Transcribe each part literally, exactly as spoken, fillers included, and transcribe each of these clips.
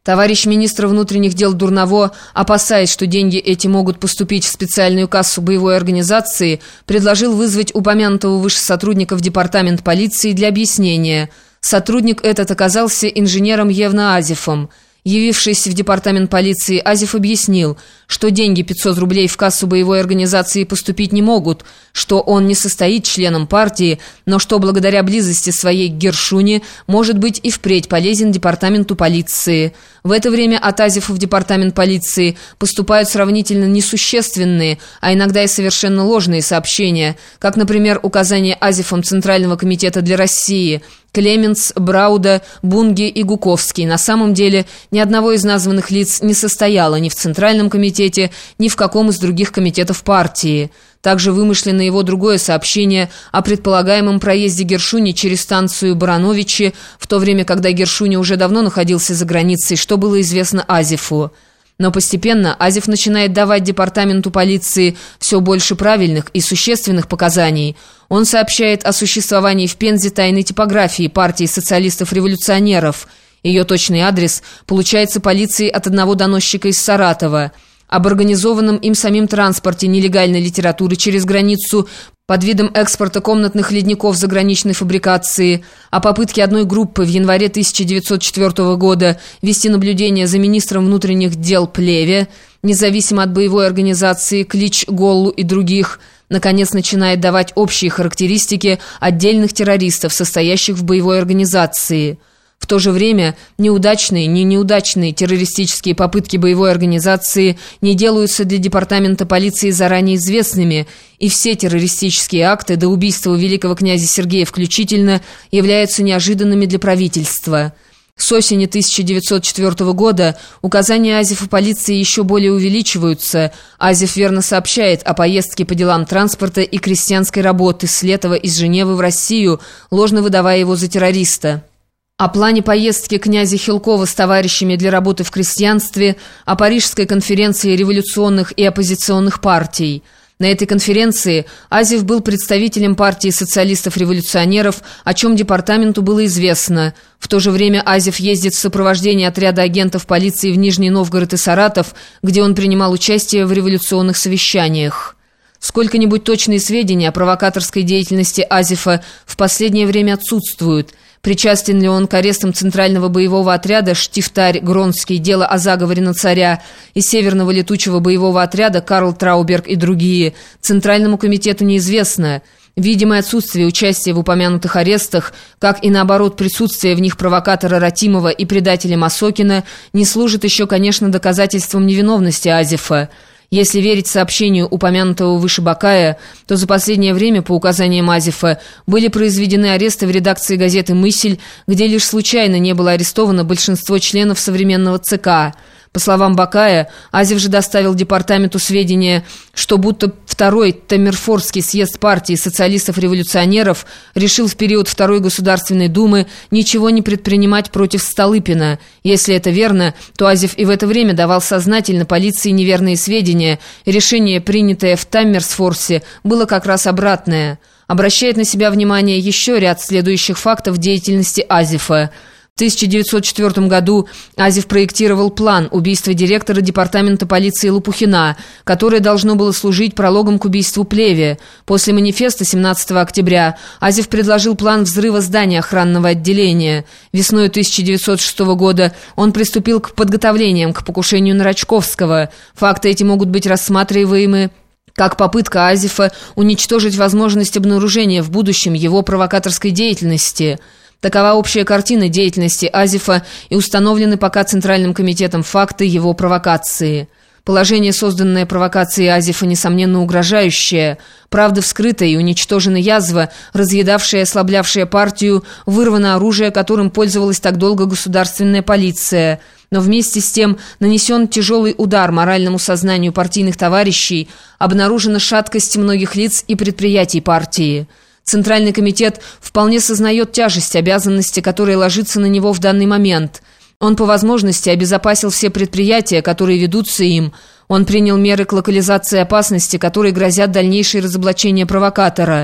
Товарищ министр внутренних дел Дурново, опасаясь, что деньги эти могут поступить в специальную кассу боевой организации, предложил вызвать упомянутого выше сотрудника в департамент полиции для объяснения. Сотрудник этот оказался инженером Евно Азифом. Явившись в департамент полиции, Азиф объяснил, что деньги пятьсот рублей в кассу боевой организации поступить не могут, что он не состоит членом партии, но что благодаря близости своей к Гершуне может быть и впредь полезен департаменту полиции. В это время от Азифа в департамент полиции поступают сравнительно несущественные, а иногда и совершенно ложные сообщения, как, например, указание Азифом Центрального комитета для России – Клеменс, Брауда, Бунги и Гуковский. На самом деле ни одного из названных лиц не состояло ни в Центральном комитете, ни в каком из других комитетов партии. Также вымышлено его другое сообщение о предполагаемом проезде Гершуни через станцию Барановичи, в то время, когда Гершуни уже давно находился за границей, что было известно Азифу. Но постепенно Азиф начинает давать департаменту полиции все больше правильных и существенных показаний. Он сообщает о существовании в Пензе тайной типографии партии социалистов-революционеров. Ее точный адрес получается полицией от одного доносчика из Саратова. Об организованном им самим транспорте нелегальной литературы через границу под видом экспорта комнатных ледников заграничной фабрикации, о попытке одной группы в январе тысяча девятьсот четвёртого года вести наблюдение за министром внутренних дел Плеве, независимо от боевой организации Клич, Голлу и других, наконец начинает давать общие характеристики отдельных террористов, состоящих в боевой организации. В то же время неудачные, не неудачные террористические попытки боевой организации не делаются для департамента полиции заранее известными, и все террористические акты до убийства великого князя Сергея включительно являются неожиданными для правительства. С осени тысяча девятьсот четвёртого года указания Азифа полиции еще более увеличиваются. Азиф верно сообщает о поездке по делам транспорта и крестьянской работы с Летова из Женевы в Россию, ложно выдавая его за террориста. О плане поездки князя Хилкова с товарищами для работы в крестьянстве, о Парижской конференции революционных и оппозиционных партий. На этой конференции Азиф был представителем партии социалистов-революционеров, о чем департаменту было известно. В то же время Азиф ездит в сопровождении отряда агентов полиции в Нижний Новгород и Саратов, где он принимал участие в революционных совещаниях. Сколько-нибудь точные сведения о провокаторской деятельности Азифа в последнее время отсутствуют. Причастен ли он к арестам Центрального боевого отряда «Штифтарь Гронский», дело о заговоре на царя, и Северного летучего боевого отряда «Карл Трауберг» и другие, Центральному комитету неизвестно. Видимое отсутствие участия в упомянутых арестах, как и наоборот присутствие в них провокатора Ратимова и предателя Масокина, не служит еще, конечно, доказательством невиновности Азифа. Если верить сообщению упомянутого выше Бакая, то за последнее время, по указаниям Азифа, были произведены аресты в редакции газеты «Мысль», где лишь случайно не было арестовано большинство членов современного ЦК. По словам Бакая, Азиф же доставил департаменту сведения, что будто второй Таммерфорский съезд партии социалистов-революционеров решил в период Второй Государственной Думы ничего не предпринимать против Столыпина. Если это верно, то Азиф и в это время давал сознательно полиции неверные сведения. Решение, принятое в Таммерсфорсе, было как раз обратное. Обращает на себя внимание еще ряд следующих фактов деятельности Азифа. В тысяча девятьсот четвёртом году Азиф проектировал план убийства директора департамента полиции Лопухина, которое должно было служить прологом к убийству Плеве. После манифеста семнадцатого октября Азиф предложил план взрыва здания охранного отделения. Весной тысяча девятьсот шестого года он приступил к подготовлениям к покушению на Рачковского. Факты эти могут быть рассматриваемы как попытка Азифа уничтожить возможность обнаружения в будущем его провокаторской деятельности. Такова общая картина деятельности Азифа и установлены пока Центральным комитетом факты его провокации. Положение, созданное провокацией Азифа, несомненно угрожающее. Правда вскрыта и уничтожена язва, разъедавшая и ослаблявшая партию, вырвано оружие, которым пользовалась так долго государственная полиция. Но вместе с тем нанесен тяжелый удар моральному сознанию партийных товарищей, обнаружена шаткость многих лиц и предприятий партии. Центральный комитет вполне сознает тяжесть обязанности, которая ложится на него в данный момент. Он по возможности обезопасил все предприятия, которые ведутся им. Он принял меры к локализации опасности, которые грозят дальнейшее разоблачение провокатора.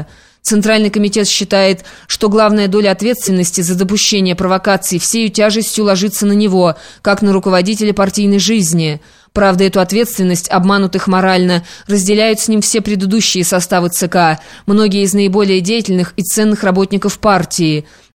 Центральный комитет считает, что главная доля ответственности за допущение провокаций всею тяжестью ложится на него, как на руководителя партийной жизни. Правда, эту ответственность, обманутых морально, разделяют с ним все предыдущие составы ЦК, многие из наиболее деятельных и ценных работников партии.